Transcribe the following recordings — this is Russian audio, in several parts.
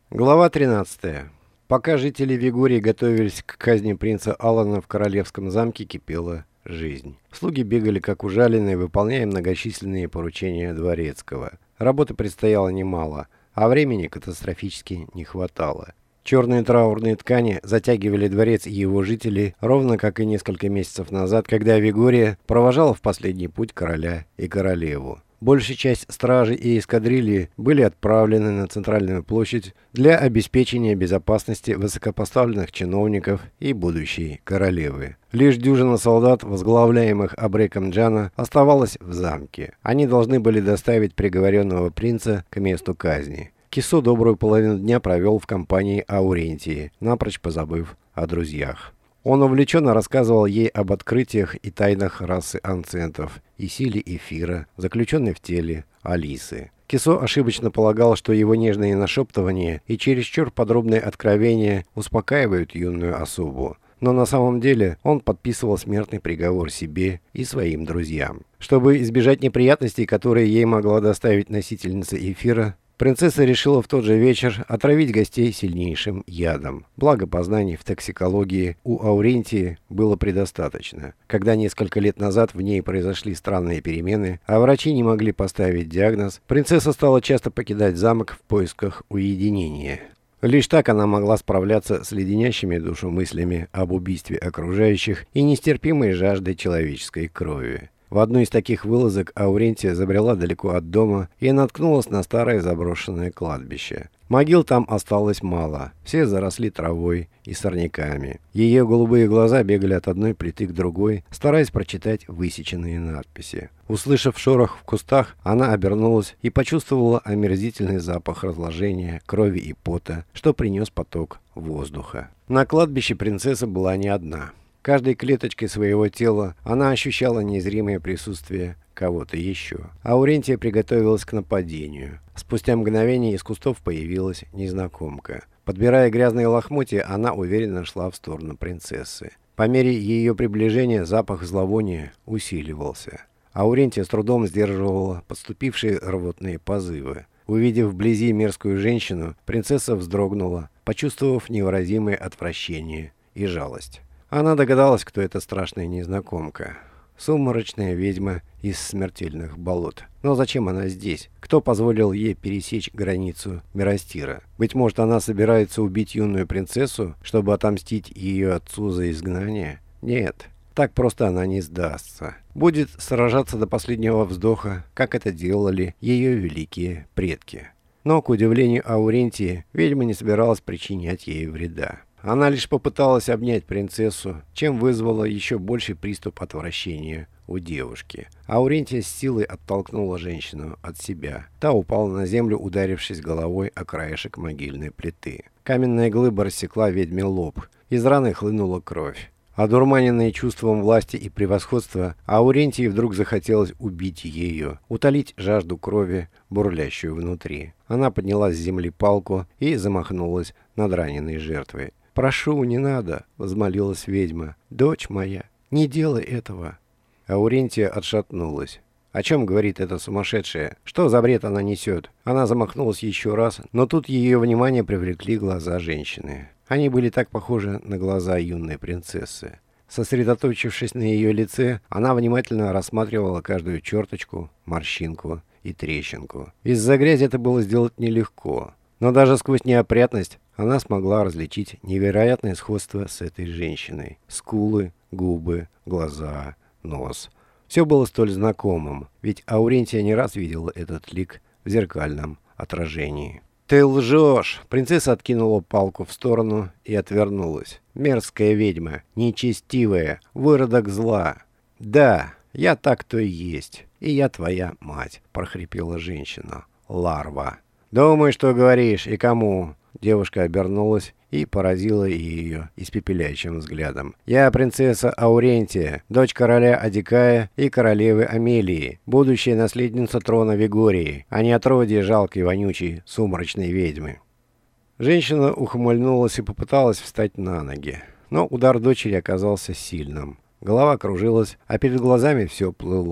Глава 13. Пока жители Вигории готовились к казни принца Алана в королевском замке, кипела жизнь. Слуги бегали как ужаленные, выполняя многочисленные поручения дворецкого. Работы предстояло немало, а времени катастрофически не хватало. Черные траурные ткани затягивали дворец и его жителей, ровно как и несколько месяцев назад, когда Вигория провожала в последний путь короля и королеву. Большая часть стражи и эскадрильи были отправлены на центральную площадь для обеспечения безопасности высокопоставленных чиновников и будущей королевы. Лишь дюжина солдат, возглавляемых Абреком Джана, оставалась в замке. Они должны были доставить приговоренного принца к месту казни. Кисо добрую половину дня провел в компании Аурентии, напрочь позабыв о друзьях. Он увлеченно рассказывал ей об открытиях и тайнах расы анцентов и силе эфира, заключенной в теле Алисы. Кисо ошибочно полагал, что его нежные нашептывания и чересчур подробные откровения успокаивают юную особу. Но на самом деле он подписывал смертный приговор себе и своим друзьям. Чтобы избежать неприятностей, которые ей могла доставить носительница эфира, принцесса решила в тот же вечер отравить гостей сильнейшим ядом. Благо познаний в токсикологии у Аурентии было предостаточно. Когда несколько лет назад в ней произошли странные перемены, а врачи не могли поставить диагноз, принцесса стала часто покидать замок в поисках уединения. Лишь так она могла справляться с леденящими душу мыслями об убийстве окружающих и нестерпимой жаждой человеческой крови. В одну из таких вылазок Аурентия забрела далеко от дома и наткнулась на старое заброшенное кладбище. Могил там осталось мало, все заросли травой и сорняками. Ее голубые глаза бегали от одной плиты к другой, стараясь прочитать высеченные надписи. Услышав шорох в кустах, она обернулась и почувствовала омерзительный запах разложения, крови и пота, что принес поток воздуха. На кладбище принцесса была не одна. Каждой клеточкой своего тела она ощущала незримое присутствие кого-то еще. Аурентия приготовилась к нападению. Спустя мгновение из кустов появилась незнакомка. Подбирая грязные лохмотья, она уверенно шла в сторону принцессы. По мере ее приближения запах зловония усиливался. Аурентия с трудом сдерживала подступившие рвотные позывы. Увидев вблизи мерзкую женщину, принцесса вздрогнула, почувствовав невыразимое отвращение и жалость. Она догадалась, кто эта страшная незнакомка. Сумрачная ведьма из смертельных болот. Но зачем она здесь? Кто позволил ей пересечь границу Миростира? Быть может, она собирается убить юную принцессу, чтобы отомстить ее отцу за изгнание? Нет, так просто она не сдастся. Будет сражаться до последнего вздоха, как это делали ее великие предки. Но, к удивлению Аурентии, ведьма не собиралась причинять ей вреда. Она лишь попыталась обнять принцессу, чем вызвала еще больший приступ отвращения у девушки. Аурентия с силой оттолкнула женщину от себя. Та упала на землю, ударившись головой о краешек могильной плиты. Каменная глыба рассекла ведьме лоб. Из раны хлынула кровь. Одурманенной чувством власти и превосходства, Аурентии вдруг захотелось убить ее, утолить жажду крови, бурлящую внутри. Она подняла с земли палку и замахнулась над раненой жертвой. «Прошу, не надо!» — возмолилась ведьма. «Дочь моя, не делай этого!» Аурентия отшатнулась. О чем говорит эта сумасшедшая? Что за бред она несет? Она замахнулась еще раз, но тут ее внимание привлекли глаза женщины. Они были так похожи на глаза юной принцессы. Сосредоточившись на ее лице, она внимательно рассматривала каждую черточку, морщинку и трещинку. Из-за грязи это было сделать нелегко. Но даже сквозь неопрятность она смогла различить невероятное сходство с этой женщиной. Скулы, губы, глаза, нос. Все было столь знакомым, ведь Аурентия не раз видела этот лик в зеркальном отражении. «Ты лжешь!» Принцесса откинула палку в сторону и отвернулась. «Мерзкая ведьма, нечестивая, выродок зла!» «Да, я так-то и есть, и я твоя мать!» — прохрипела женщина. «Ларва!» «Думай, что говоришь, и кому?» Девушка обернулась и поразила ее испепеляющим взглядом. «Я принцесса Аурентия, дочь короля Адикая и королевы Амелии, будущая наследница трона Вигории, а не отродье жалкой, вонючей, сумрачной ведьмы». Женщина ухмыльнулась и попыталась встать на ноги, но удар дочери оказался сильным. Голова кружилась, а перед глазами все плыло.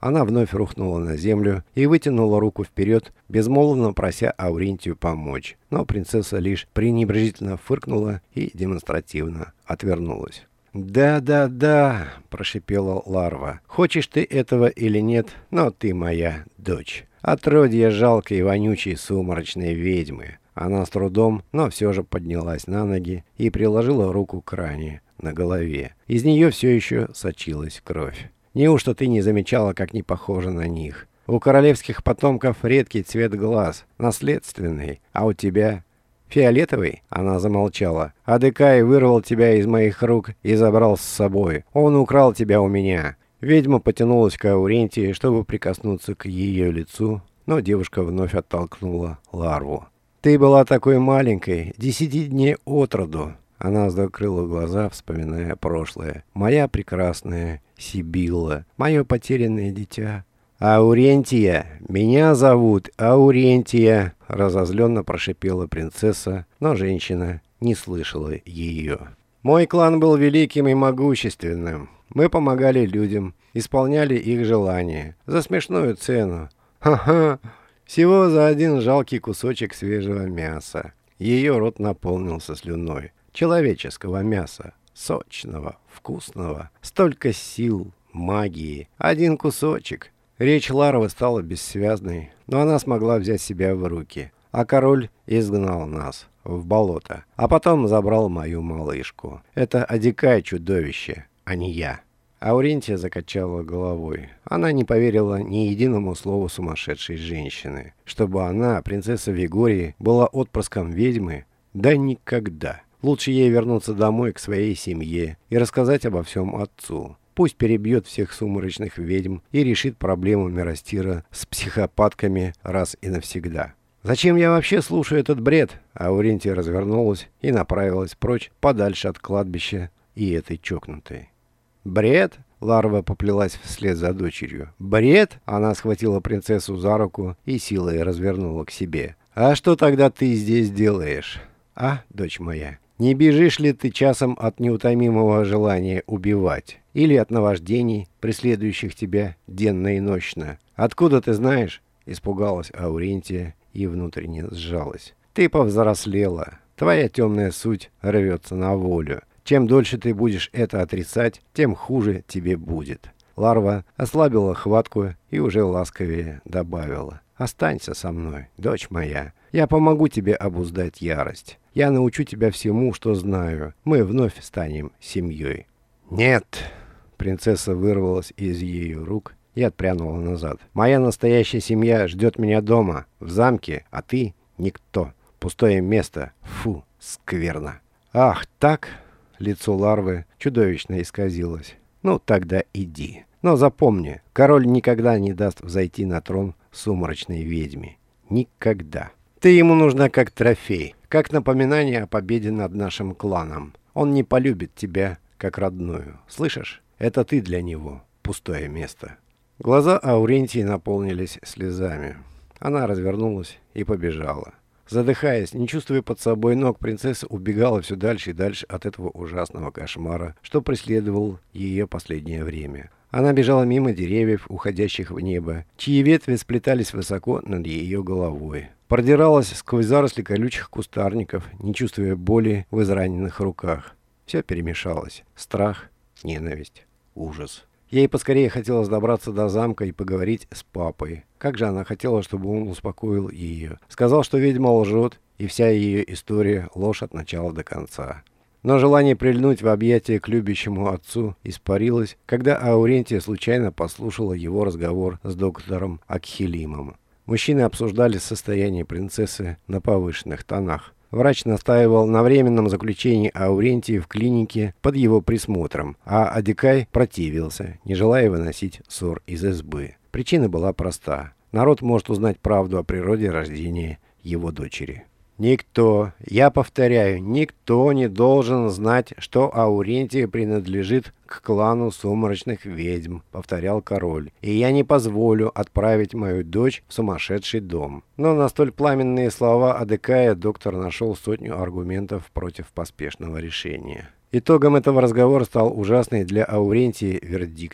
Она вновь рухнула на землю и вытянула руку вперед, безмолвно прося Аурентию помочь. Но принцесса лишь пренебрежительно фыркнула и демонстративно отвернулась. «Да-да-да», — прошипела Ларва. «Хочешь ты этого или нет, но ты моя дочь. Отродье жалкой и вонючей сумрачной ведьмы». Она с трудом, но все же поднялась на ноги и приложила руку к ране на голове. Из нее все еще сочилась кровь. «Неужто ты не замечала, как не похожа на них? У королевских потомков редкий цвет глаз, наследственный, а у тебя...» «Фиолетовый?» — она замолчала. «Адекай вырвал тебя из моих рук и забрал с собой. Он украл тебя у меня». Ведьма потянулась к Аурентии, чтобы прикоснуться к ее лицу, но девушка вновь оттолкнула Ларву. «Ты была такой маленькой, 10 дней от роду». Она закрыла глаза, вспоминая прошлое. «Моя прекрасная Сибилла, мое потерянное дитя». «Аурентия! Меня зовут Аурентия!» — разозленно прошипела принцесса, но женщина не слышала ее. «Мой клан был великим и могущественным. Мы помогали людям, исполняли их желания. За смешную цену. Ха-ха! Всего за один жалкий кусочек свежего мяса». Ее рот наполнился слюной. Человеческого мяса. Сочного, вкусного. Столько сил, магии. Один кусочек. Речь Ларвы стала бессвязной, но она смогла взять себя в руки. А король изгнал нас в болото, а потом забрал мою малышку. Это Адекай чудовище, а не я. Аурентия закачала головой. Она не поверила ни единому слову сумасшедшей женщины. Чтобы она, принцесса Вигории, была отпрыском ведьмы? Да никогда. Лучше ей вернуться домой к своей семье и рассказать обо всем отцу. Пусть перебьет всех сумрачных ведьм и решит проблему Миростира с психопатками раз и навсегда. «Зачем я вообще слушаю этот бред?» Аурентия развернулась и направилась прочь, подальше от кладбища и этой чокнутой. «Бред?» — Ларва поплелась вслед за дочерью. «Бред?» — она схватила принцессу за руку и силой развернула к себе. «А что тогда ты здесь делаешь? А, дочь моя, не бежишь ли ты часом от неутомимого желания убивать? Или от наваждений, преследующих тебя денно и нощно? Откуда ты знаешь?» — испугалась Аурентия и внутренне сжалась. «Ты повзрослела. Твоя темная суть рвется на волю. Чем дольше ты будешь это отрицать, тем хуже тебе будет». Ларва ослабила хватку и уже ласковее добавила. «Останься со мной, дочь моя. Я помогу тебе обуздать ярость. Я научу тебя всему, что знаю. Мы вновь станем семьей». «Нет!» Принцесса вырвалась из ее рук и отпрянула назад. «Моя настоящая семья ждет меня дома, в замке, а ты — никто. Пустое место. Фу, скверно». «Ах, так?» Лицо Ларвы чудовищно исказилось. «Ну, тогда иди. Но запомни, король никогда не даст взойти на трон сумрачной ведьме. Никогда. Ты ему нужна как трофей, как напоминание о победе над нашим кланом. Он не полюбит тебя как родную. Слышишь? Это ты для него. Пустое место». Глаза Аурентии наполнились слезами. Она развернулась и побежала. Задыхаясь, не чувствуя под собой ног, принцесса убегала все дальше и дальше от этого ужасного кошмара, что преследовал ее последнее время. Она бежала мимо деревьев, уходящих в небо, чьи ветви сплетались высоко над ее головой. Продиралась сквозь заросли колючих кустарников, не чувствуя боли в израненных руках. Все перемешалось. Страх, ненависть, ужас. Ей поскорее хотелось добраться до замка и поговорить с папой. Как же она хотела, чтобы он успокоил ее. Сказал, что ведьма лжет, и вся ее история — ложь от начала до конца. Но желание прильнуть в объятия к любящему отцу испарилось, когда Аурентия случайно послушала его разговор с доктором Акхилимом. Мужчины обсуждали состояние принцессы на повышенных тонах. Врач настаивал на временном заключении Аурентии в клинике под его присмотром, а Адекай противился, не желая выносить ссор из избы. Причина была проста. Народ может узнать правду о природе рождения его дочери. «Никто, я повторяю, никто не должен знать, что Аурентия принадлежит к клану сумрачных ведьм», — повторял король. «И я не позволю отправить мою дочь в сумасшедший дом». Но на столь пламенные слова Адекая доктор нашел сотню аргументов против поспешного решения. Итогом этого разговора стал ужасный для Аурентии вердикт.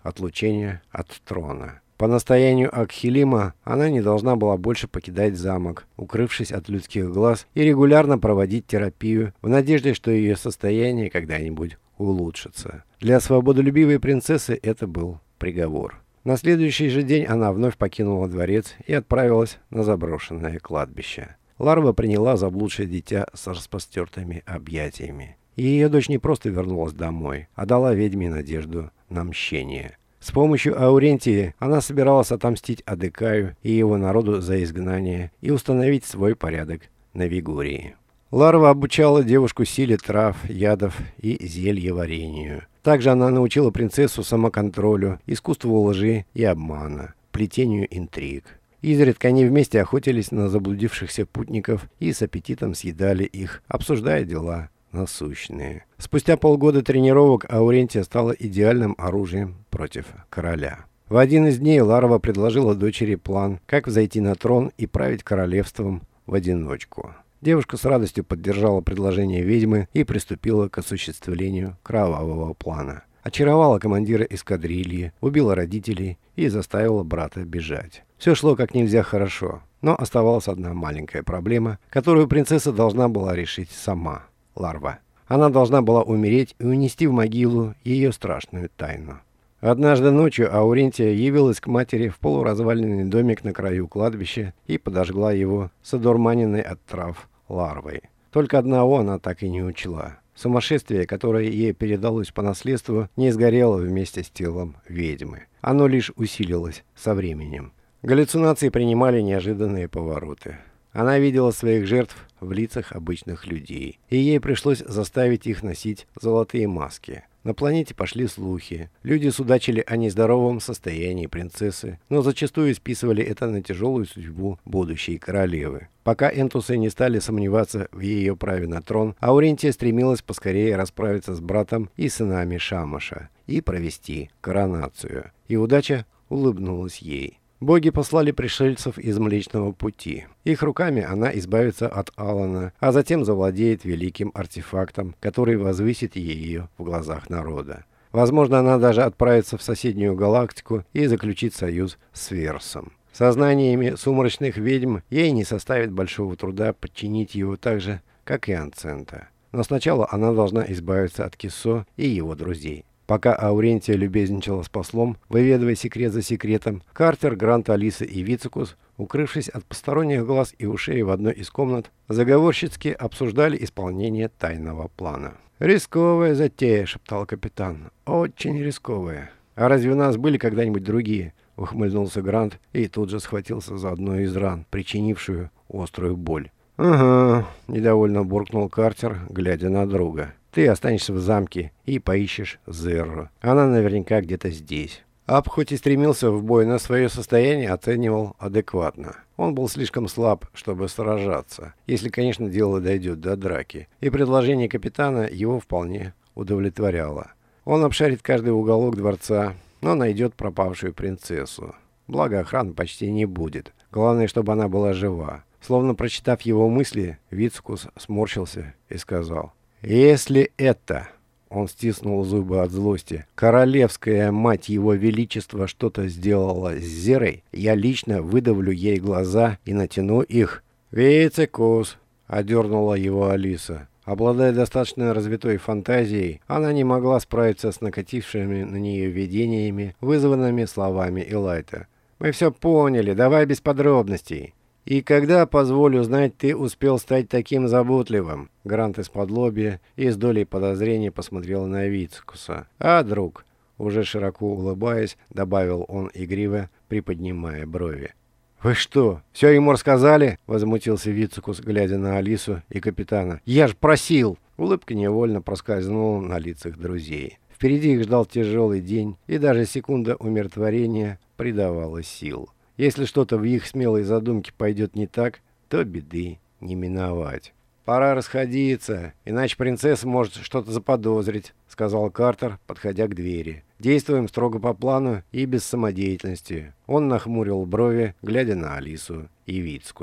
отлучения от трона. По настоянию Акхилима она не должна была больше покидать замок, укрывшись от людских глаз, и регулярно проводить терапию в надежде, что ее состояние когда-нибудь улучшится. Для свободолюбивой принцессы это был приговор. На следующий же день она вновь покинула дворец и отправилась на заброшенное кладбище. Ларва приняла заблудшее дитя с распростертыми объятиями. И ее дочь не просто вернулась домой, а дала ведьме надежду на мщение. С помощью Аурентии она собиралась отомстить Адекаю и его народу за изгнание и установить свой порядок на Вигурии. Ларва обучала девушку силе трав, ядов и зельеварению. Также она научила принцессу самоконтролю, искусству лжи и обмана, плетению интриг. Изредка они вместе охотились на заблудившихся путников и с аппетитом съедали их, обсуждая дела насущные. Спустя полгода тренировок Аурентия стала идеальным оружием против короля. В один из дней Ларва предложила дочери план, как взойти на трон и править королевством в одиночку. Девушка с радостью поддержала предложение ведьмы и приступила к осуществлению кровавого плана. Очаровала командира эскадрильи, убила родителей и заставила брата бежать. Все шло как нельзя хорошо, но оставалась одна маленькая проблема, которую принцесса должна была решить сама. Ларва. Она должна была умереть и унести в могилу ее страшную тайну. Однажды ночью Аурентия явилась к матери в полуразваленный домик на краю кладбища и подожгла его с одурманенной от трав ларвой. Только одного она так и не учла. Сумасшествие, которое ей передалось по наследству, не сгорело вместе с телом ведьмы. Оно лишь усилилось со временем. Галлюцинации принимали неожиданные повороты. Она видела своих жертв в лицах обычных людей, и ей пришлось заставить их носить золотые маски. На планете пошли слухи. Люди судачили о нездоровом состоянии принцессы, но зачастую списывали это на тяжелую судьбу будущей королевы. Пока энтусы не стали сомневаться в ее праве на трон, Аурентия стремилась поскорее расправиться с братом и сынами Шамаша и провести коронацию. И удача улыбнулась ей. Боги послали пришельцев из Млечного Пути. Их руками она избавится от Алана, а затем завладеет великим артефактом, который возвысит ее в глазах народа. Возможно, она даже отправится в соседнюю галактику и заключит союз с Версом. Сознаниями сумрачных ведьм ей не составит большого труда подчинить его так же, как и Анцента. Но сначала она должна избавиться от Киссо и его друзей. Пока Аурентия любезничала с послом, выведывая секрет за секретом, Картер, Грант, Алиса и Вицикус, укрывшись от посторонних глаз и ушей в одной из комнат, заговорщицки обсуждали исполнение тайного плана. «Рисковая затея», — шептал капитан. «Очень рисковая. А разве у нас были когда-нибудь другие?» — ухмыльнулся Грант и тут же схватился за одну из ран, причинившую острую боль. «Ага», — недовольно буркнул Картер, глядя на друга. «Ты останешься в замке и поищешь Зерру. Она наверняка где-то здесь». Аб хоть и стремился в бой, но свое состояние оценивал адекватно. Он был слишком слаб, чтобы сражаться, если, конечно, дело дойдет до драки, и предложение капитана его вполне удовлетворяло. Он обшарит каждый уголок дворца, но найдет пропавшую принцессу. Благо, охраны почти не будет. Главное, чтобы она была жива. Словно прочитав его мысли, Вицикус сморщился и сказал: «Если это...» — он стиснул зубы от злости. «Королевская мать его величества что-то сделала с Зерой, я лично выдавлю ей глаза и натяну их». «Вицикус!» — одернула его Алиса. Обладая достаточно развитой фантазией, она не могла справиться с накатившими на нее видениями, вызванными словами Элайта. «Мы все поняли, давай без подробностей». «И когда, позволю знать, ты успел стать таким заботливым?» Грант исподлобья и с долей подозрения посмотрел на Вицикуса. «А, друг?» Уже широко улыбаясь, добавил он игриво, приподнимая брови. «Вы что, все ему рассказали?» — возмутился Вицикус, глядя на Алису и капитана. «Я ж просил!» Улыбка невольно проскользнула на лицах друзей. Впереди их ждал тяжелый день, и даже секунда умиротворения придавала сил. Если что-то в их смелой задумке пойдет не так, то беды не миновать. «Пора расходиться, иначе принцесса может что-то заподозрить», — сказал Картер, подходя к двери. «Действуем строго по плану и без самодеятельности». Он нахмурил брови, глядя на Алису и Вицикуса.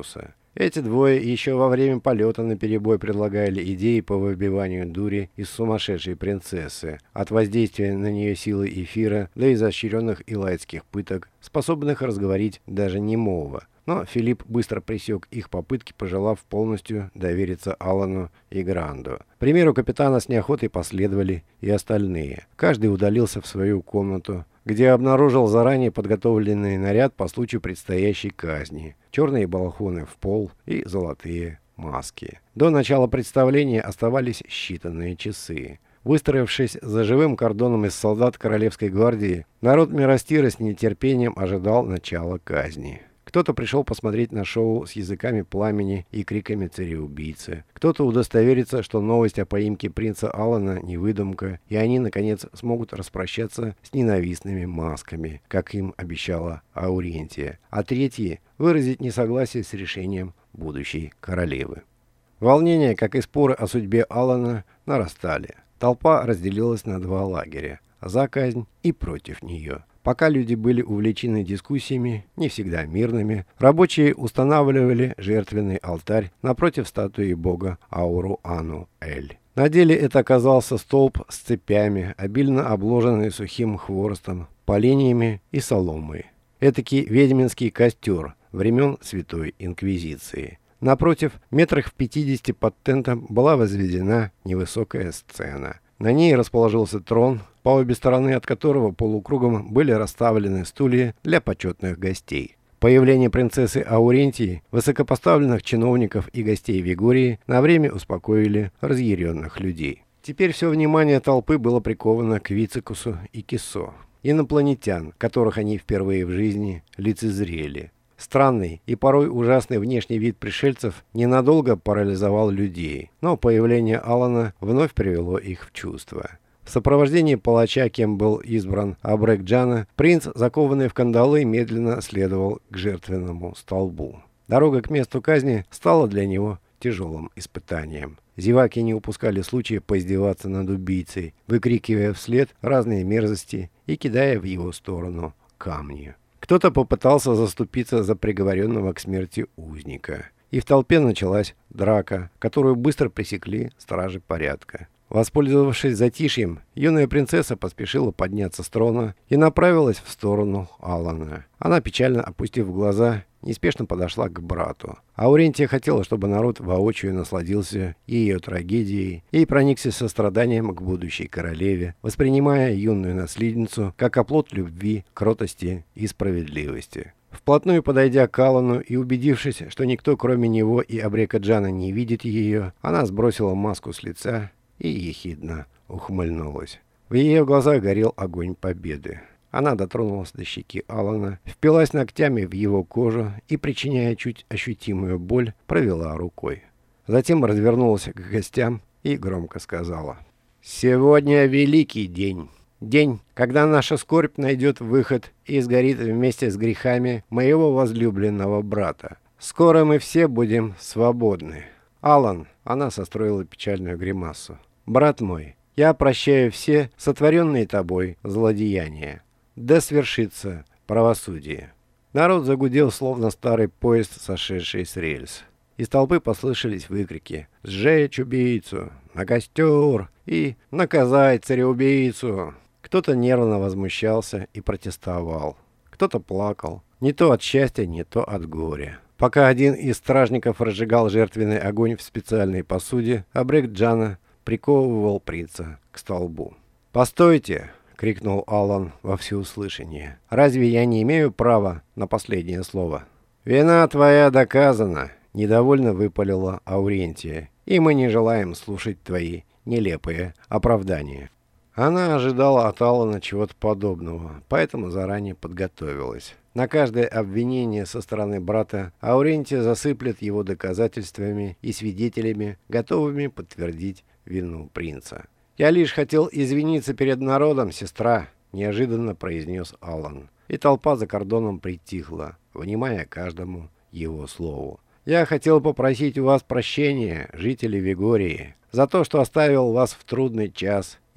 Эти двое еще во время полета наперебой предлагали идеи по выбиванию дури из сумасшедшей принцессы, от воздействия на нее силы эфира до изощренных илайтских пыток, способных разговорить даже немого. Но Филипп быстро пресек их попытки, пожелав полностью довериться Аллану и Гранду. К примеру капитана с неохотой последовали и остальные. Каждый удалился в свою комнату, где обнаружил заранее подготовленный наряд по случаю предстоящей казни. Черные балахоны в пол и золотые маски. До начала представления оставались считанные часы. Выстроившись за живым кордоном из солдат Королевской гвардии, народ Миростира с нетерпением ожидал начала казни. Кто-то пришел посмотреть на шоу с языками пламени и криками цареубийцы. Кто-то удостоверится, что новость о поимке принца Алана не выдумка, и они, наконец, смогут распрощаться с ненавистными масками, как им обещала Аурентия. А третьи – выразить несогласие с решением будущей королевы. Волнения, как и споры о судьбе Алана, нарастали. Толпа разделилась на два лагеря – за казнь и против нее. Пока люди были увлечены дискуссиями, не всегда мирными, рабочие устанавливали жертвенный алтарь напротив статуи бога Ауру-Ану-Эль. На деле это оказался столб с цепями, обильно обложенный сухим хворостом, поленьями и соломой. Этакий ведьминский костер времен Святой Инквизиции. Напротив, метрах в 50 под тентом была возведена невысокая сцена. На ней расположился трон, по обе стороны от которого полукругом были расставлены стулья для почетных гостей. Появление принцессы Аурентии, высокопоставленных чиновников и гостей Вигории на время успокоили разъяренных людей. Теперь все внимание толпы было приковано к Вицикусу и Кисо, инопланетян, которых они впервые в жизни лицезрели. Странный и порой ужасный внешний вид пришельцев ненадолго парализовал людей, но появление Алана вновь привело их в чувство. В сопровождении палача, кем был избран Абрек Джана, принц, закованный в кандалы, медленно следовал к жертвенному столбу. Дорога к месту казни стала для него тяжелым испытанием. Зеваки не упускали случая поиздеваться над убийцей, выкрикивая вслед разные мерзости и кидая в его сторону камни. Кто-то попытался заступиться за приговоренного к смерти узника. И в толпе началась драка, которую быстро пресекли стражи порядка. Воспользовавшись затишьем, юная принцесса поспешила подняться с трона и направилась в сторону Алана. Она, печально опустив глаза, неспешно подошла к брату. Аурентия хотела, чтобы народ воочию насладился ее трагедией и проникся состраданием к будущей королеве, воспринимая юную наследницу как оплот любви, кротости и справедливости. Вплотную подойдя к Алану и убедившись, что никто кроме него и Абрека Джана не видит ее, она сбросила маску с лица и ехидно ухмыльнулась. В ее глазах горел огонь победы. Она дотронулась до щеки Алана, впилась ногтями в его кожу и, причиняя чуть ощутимую боль, провела рукой. Затем развернулась к гостям и громко сказала: «Сегодня великий день. День, когда наша скорбь найдет выход и сгорит вместе с грехами моего возлюбленного брата. Скоро мы все будем свободны. Алан», — она состроила печальную гримасу, — «брат мой, я прощаю все сотворенные тобой злодеяния. Да свершится правосудие». Народ загудел, словно старый поезд, сошедший с рельс. Из толпы послышались выкрики: «Сжечь убийцу! На костер!» и «Наказать цареубийцу!». Кто-то нервно возмущался и протестовал. Кто-то плакал, не то от счастья, не то от горя. Пока один из стражников разжигал жертвенный огонь в специальной посуде, Абрек Джана приковывал принца к столбу. «Постойте!» — крикнул Алан во всеуслышание. «Разве я не имею права на последнее слово?» «Вина твоя доказана!» — недовольно выпалила Аурентия. «И мы не желаем слушать твои нелепые оправдания». Она ожидала от Алана чего-то подобного, поэтому заранее подготовилась. На каждое обвинение со стороны брата Аурентия засыплет его доказательствами и свидетелями, готовыми подтвердить вину принца. «Я лишь хотел извиниться перед народом, сестра», — неожиданно произнес Алан. И толпа за кордоном притихла, внимая каждому его слову. «Я хотел попросить у вас прощения, жители Вигории, за то, что оставил вас в трудный час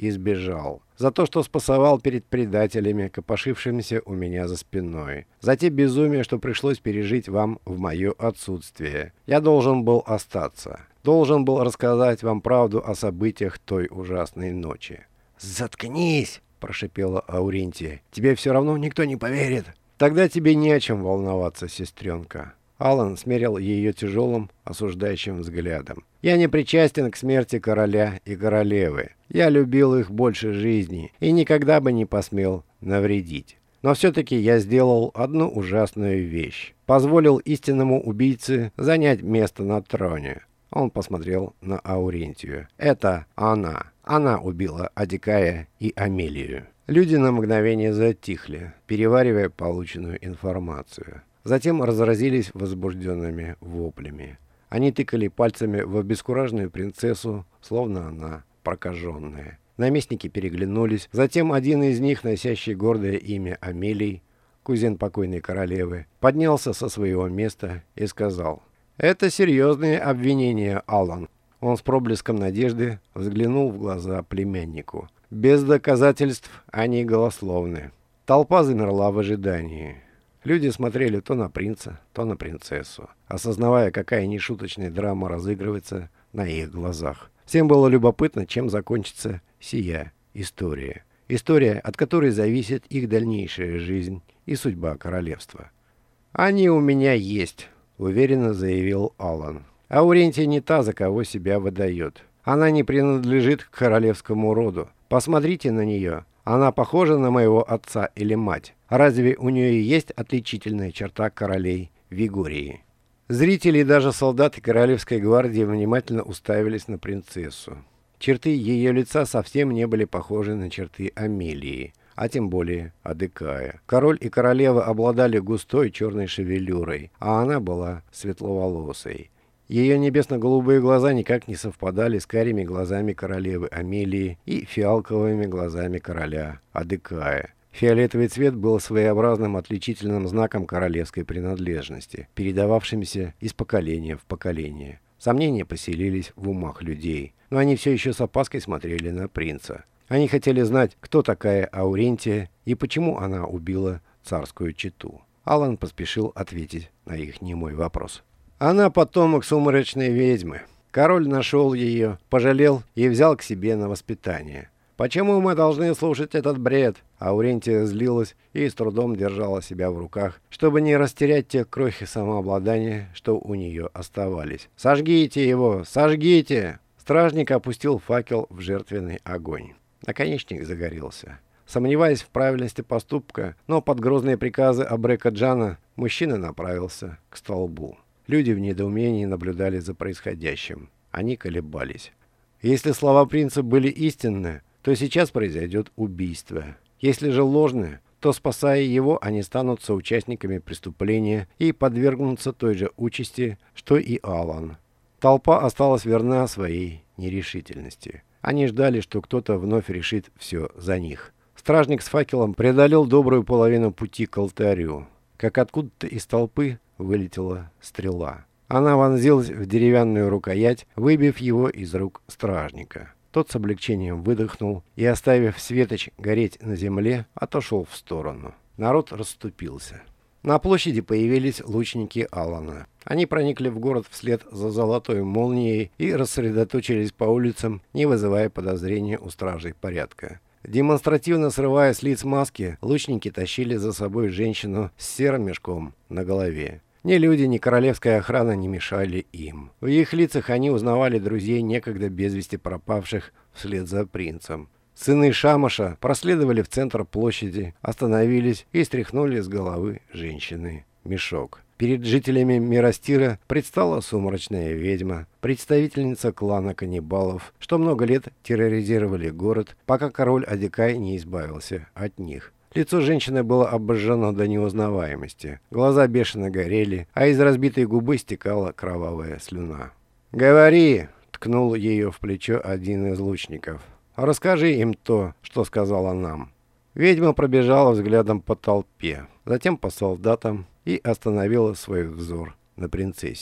и сбежал. За то, что спасовал перед предателями, копошившимися у меня за спиной. За те безумия, что пришлось пережить вам в мое отсутствие. Я должен был остаться. Должен был рассказать вам правду о событиях той ужасной ночи». «Заткнись!» – прошипела Аурентия. «Тебе все равно никто не поверит». «Тогда тебе не о чем волноваться, сестренка». Алан смерил ее тяжелым, осуждающим взглядом. «Я не причастен к смерти короля и королевы. Я любил их больше жизни и никогда бы не посмел навредить. Но все-таки я сделал одну ужасную вещь. Позволил истинному убийце занять место на троне». Он посмотрел на Аурентию. «Это она. Она убила Адикая и Амелию». Люди на мгновение затихли, переваривая полученную информацию. Затем разразились возбужденными воплями. Они тыкали пальцами в обескураженную принцессу, словно она прокаженная. Наместники переглянулись. Затем один из них, носящий гордое имя Амелий, кузен покойной королевы, поднялся со своего места и сказал: «Это серьезные обвинения, Алан». Он с проблеском надежды взглянул в глаза племяннику. «Без доказательств они голословны». Толпа замерла в ожидании. Люди смотрели то на принца, то на принцессу, осознавая, какая нешуточная драма разыгрывается на их глазах. Всем было любопытно, чем закончится сия история. История, от которой зависит их дальнейшая жизнь и судьба королевства. «Они у меня есть», — уверенно заявил Алан. «Аурентия не та, за кого себя выдает. Она не принадлежит к королевскому роду. Посмотрите на нее. Она похожа на моего отца или мать. Разве у нее есть отличительная черта королей Вигории?» Зрители и даже солдаты Королевской гвардии внимательно уставились на принцессу. Черты ее лица совсем не были похожи на черты Амелии, а тем более Адикая. Король и королева обладали густой черной шевелюрой, а она была светловолосой. Ее небесно-голубые глаза никак не совпадали с карими глазами королевы Амелии и фиалковыми глазами короля Адикая. Фиолетовый цвет был своеобразным отличительным знаком королевской принадлежности, передававшимся из поколения в поколение. Сомнения поселились в умах людей, но они все еще с опаской смотрели на принца. Они хотели знать, кто такая Аурентия и почему она убила царскую чету. Алан поспешил ответить на их немой вопрос. «Она потомок сумрачной ведьмы. Король нашел ее, пожалел и взял к себе на воспитание. Почему мы должны слушать этот бред?» Аурентия злилась и с трудом держала себя в руках, чтобы не растерять те крохи самообладания, что у нее оставались. «Сожгите его! Сожгите!» Стражник опустил факел в жертвенный огонь. Наконечник загорелся. Сомневаясь в правильности поступка, но под грозные приказы Абрека Джана, мужчина направился к столбу. Люди в недоумении наблюдали за происходящим. Они колебались. Если слова принца были истинны, то сейчас произойдет убийство. Если же ложны, то, спасая его, они станут соучастниками преступления и подвергнутся той же участи, что и Алан. Толпа осталась верна своей нерешительности. Они ждали, что кто-то вновь решит все за них. Стражник с факелом преодолел добрую половину пути к алтарю, как откуда-то из толпы вылетела стрела. Она вонзилась в деревянную рукоять, выбив его из рук стражника. Тот с облегчением выдохнул и, оставив светоч гореть на земле, отошел в сторону. Народ расступился. На площади появились лучники Алана. Они проникли в город вслед за золотой молнией и рассредоточились по улицам, не вызывая подозрения у стражей порядка. Демонстративно срывая с лиц маски, лучники тащили за собой женщину с серым мешком на голове. Ни люди, ни королевская охрана не мешали им. В их лицах они узнавали друзей, некогда без вести пропавших вслед за принцем. Сыны Шамаша проследовали в центр площади, остановились и стряхнули с головы женщины мешок. Перед жителями Миростира предстала сумрачная ведьма, представительница клана каннибалов, что много лет терроризировали город, пока король Адикай не избавился от них. Лицо женщины было обожжено до неузнаваемости, глаза бешено горели, а из разбитой губы стекала кровавая слюна. «Говори!» — ткнул ее в плечо один из лучников. «Расскажи им то, что сказала нам». Ведьма пробежала взглядом по толпе, затем по солдатам и остановила свой взор на принцессе.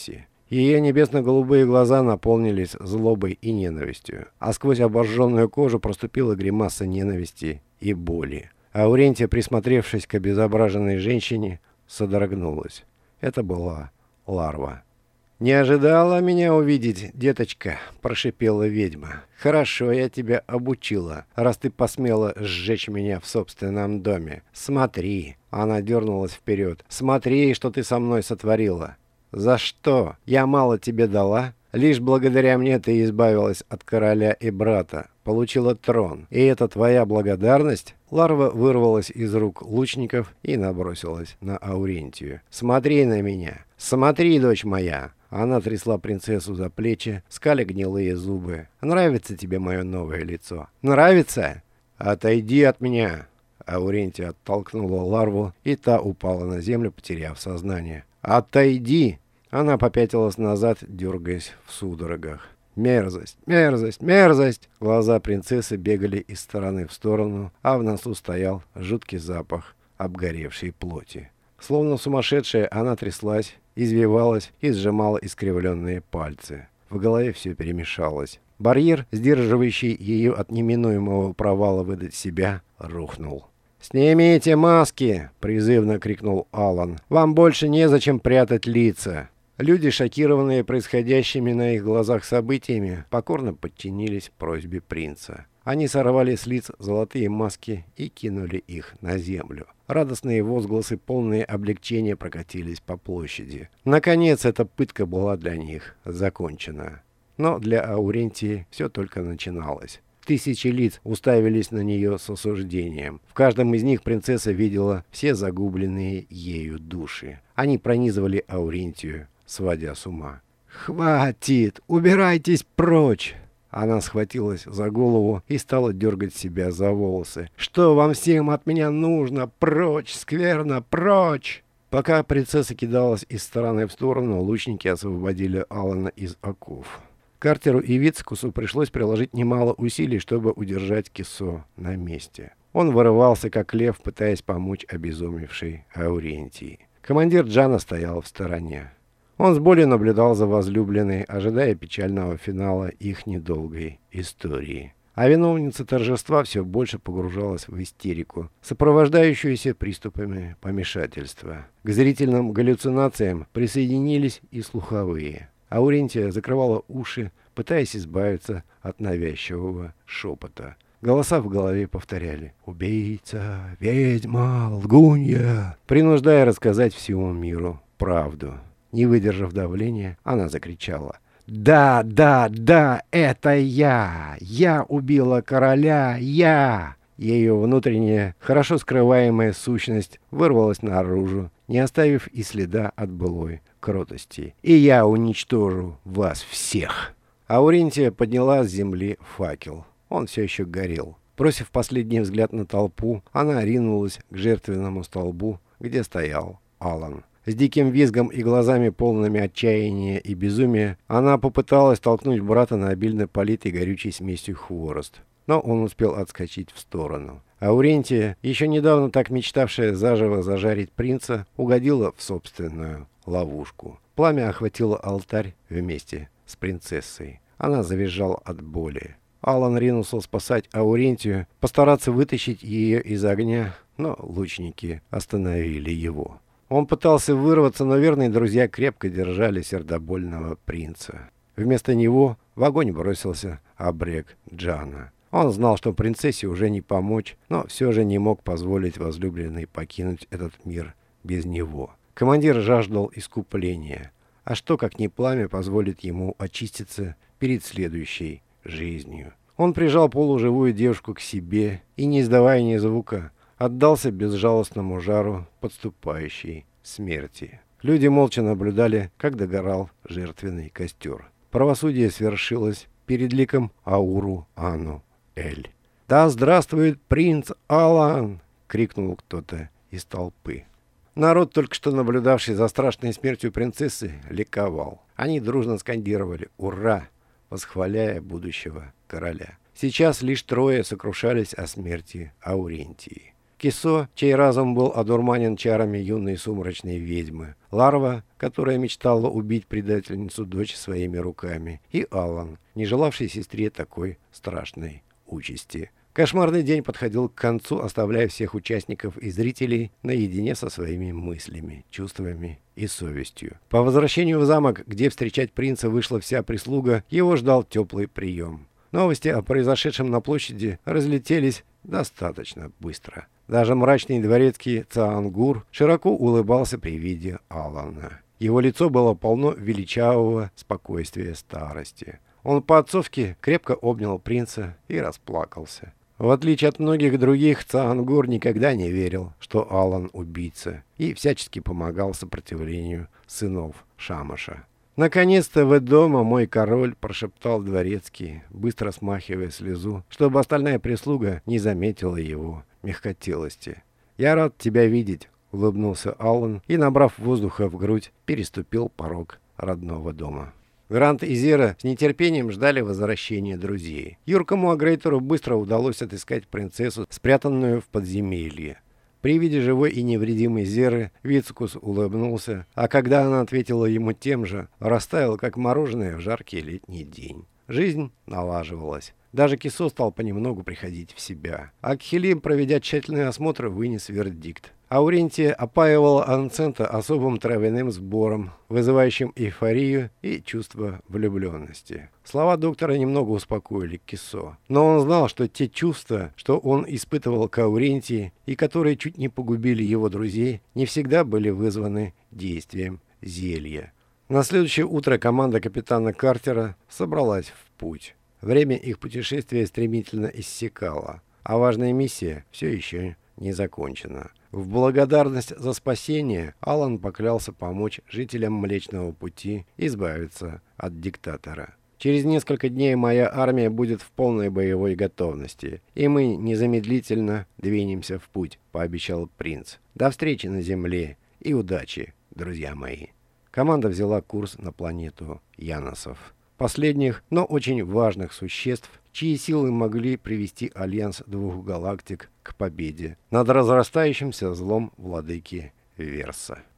Ее небесно-голубые глаза наполнились злобой и ненавистью, а сквозь обожженную кожу проступила гримаса ненависти и боли. Аурентия, присмотревшись к обезображенной женщине, содрогнулась. Это была Ларва. «Не ожидала меня увидеть, деточка», — прошипела ведьма. «Хорошо, я тебя обучила, раз ты посмела сжечь меня в собственном доме. Смотри», — она дернулась вперед, — «смотри, что ты со мной сотворила». «За что? Я мало тебе дала? Лишь благодаря мне ты избавилась от короля и брата, получила трон. И это твоя благодарность?» Ларва вырвалась из рук лучников и набросилась на Аурентию. «Смотри на меня! Смотри, дочь моя!» Она трясла принцессу за плечи, скаля гнилые зубы. «Нравится тебе мое новое лицо? Нравится? Отойди от меня!» Аурентия оттолкнула Ларву, и та упала на землю, потеряв сознание. «Отойди!» Она попятилась назад, дергаясь в судорогах. «Мерзость! Мерзость! Мерзость!» Глаза принцессы бегали из стороны в сторону, а в носу стоял жуткий запах обгоревшей плоти. Словно сумасшедшая, она тряслась, извивалась и сжимала искривленные пальцы. В голове все перемешалось. Барьер, сдерживающий ее от неминуемого провала выдать себя, рухнул. «Снимите маски!» — призывно крикнул Алан. «Вам больше незачем прятать лица!» Люди, шокированные происходящими на их глазах событиями, покорно подчинились просьбе принца. Они сорвали с лиц золотые маски и кинули их на землю. Радостные возгласы, полные облегчения, прокатились по площади. Наконец, эта пытка была для них закончена. Но для Аурентии все только начиналось. Тысячи лиц уставились на нее с осуждением. В каждом из них принцесса видела все загубленные ею души. Они пронизывали Аурентию, сводя с ума. «Хватит! Убирайтесь прочь!» Она схватилась за голову и стала дергать себя за волосы. «Что вам всем от меня нужно? Прочь! Скверно! Прочь!» Пока принцесса кидалась из стороны в сторону, лучники освободили Алана из оков. Картеру и Вицкусу пришлось приложить немало усилий, чтобы удержать Кисо на месте. Он вырывался, как лев, пытаясь помочь обезумевшей Аурентии. Командир Джана стоял в стороне. Он с болью наблюдал за возлюбленной, ожидая печального финала их недолгой истории. А виновница торжества все больше погружалась в истерику, сопровождающуюся приступами помешательства. К зрительным галлюцинациям присоединились и слуховые. Аурентия закрывала уши, пытаясь избавиться от навязчивого шепота. Голоса в голове повторяли «Убийца, ведьма, лгунья», принуждая рассказать всему миру правду. Не выдержав давления, она закричала «Да, да, да, это я! Я убила короля! Я!» Ее внутренняя, хорошо скрываемая сущность вырвалась наружу, не оставив и следа от былой кротости. «И я уничтожу вас всех!» Аурентия подняла с земли факел. Он все еще горел. Бросив последний взгляд на толпу, она ринулась к жертвенному столбу, где стоял Алан. С диким визгом и глазами полными отчаяния и безумия она попыталась толкнуть брата на обильно политый горючей смесью хворост. Но он успел отскочить в сторону. Аурентия, еще недавно так мечтавшая заживо зажарить принца, угодила в собственную ловушку. Пламя охватило алтарь вместе с принцессой. Она завизжала от боли. Алан ринулся спасать Аурентию, постараться вытащить ее из огня, но лучники остановили его. Он пытался вырваться, но верные друзья крепко держали сердобольного принца. Вместо него в огонь бросился Абрег Джана. Он знал, что принцессе уже не помочь, но все же не мог позволить возлюбленной покинуть этот мир без него. Командир жаждал искупления. А что, как не пламя, позволит ему очиститься перед следующей жизнью? Он прижал полуживую девушку к себе и, не издавая ни звука, отдался безжалостному жару подступающей смерти. Люди молча наблюдали, как догорал жертвенный костер. Правосудие свершилось перед ликом Ауру-Ану-Эль. «Да здравствует принц Алан!» — крикнул кто-то из толпы. Народ, только что наблюдавший за страшной смертью принцессы, ликовал. Они дружно скандировали «Ура!», восхваляя будущего короля. Сейчас лишь трое сокрушались о смерти Аурентии. Кисо, чей разум был одурманен чарами юной сумрачной ведьмы, Ларва, которая мечтала убить предательницу дочь своими руками, и Алан, не желавший сестре такой страшной участи. Кошмарный день подходил к концу, оставляя всех участников и зрителей наедине со своими мыслями, чувствами и совестью. По возвращению в замок, где встречать принца вышла вся прислуга, его ждал теплый прием. Новости о произошедшем на площади разлетелись достаточно быстро. Даже мрачный дворецкий Цаангур широко улыбался при виде Алана. Его лицо было полно величавого спокойствия старости. Он по-отцовски крепко обнял принца и расплакался. В отличие от многих других, Цаангур никогда не верил, что Алан убийца, и всячески помогал сопротивлению сынов Шамаша. «Наконец-то вы дома, мой король», — прошептал дворецкий, быстро смахивая слезу, чтобы остальная прислуга не заметила его мягкотелости. «Я рад тебя видеть», — улыбнулся Алан и, набрав воздуха в грудь, переступил порог родного дома. Грант и Зера с нетерпением ждали возвращения друзей. Юркому Агрейтору быстро удалось отыскать принцессу, спрятанную в подземелье. При виде живой и невредимой Зеры Вицкус улыбнулся, а когда она ответила ему тем же, растаял, как мороженое в жаркий летний день. Жизнь налаживалась. Даже Кисо стал понемногу приходить в себя. Акхилим, проведя тщательный осмотр, вынес вердикт. Аурентия опаивала Анцента особым травяным сбором, вызывающим эйфорию и чувство влюбленности. Слова доктора немного успокоили Кисо. Но он знал, что те чувства, что он испытывал к Аурентии и которые чуть не погубили его друзей, не всегда были вызваны действием зелья. На следующее утро команда капитана Картера собралась в путь. Время их путешествия стремительно иссякало, а важная миссия все еще не закончена. В благодарность за спасение Алан поклялся помочь жителям Млечного Пути избавиться от диктатора. «Через несколько дней моя армия будет в полной боевой готовности, и мы незамедлительно двинемся в путь», — пообещал принц. «До встречи на земле и удачи, друзья мои». Команда взяла курс на планету Яносов. Последних, но очень важных существ, чьи силы могли привести альянс двух галактик к победе над разрастающимся злом владыки Верса.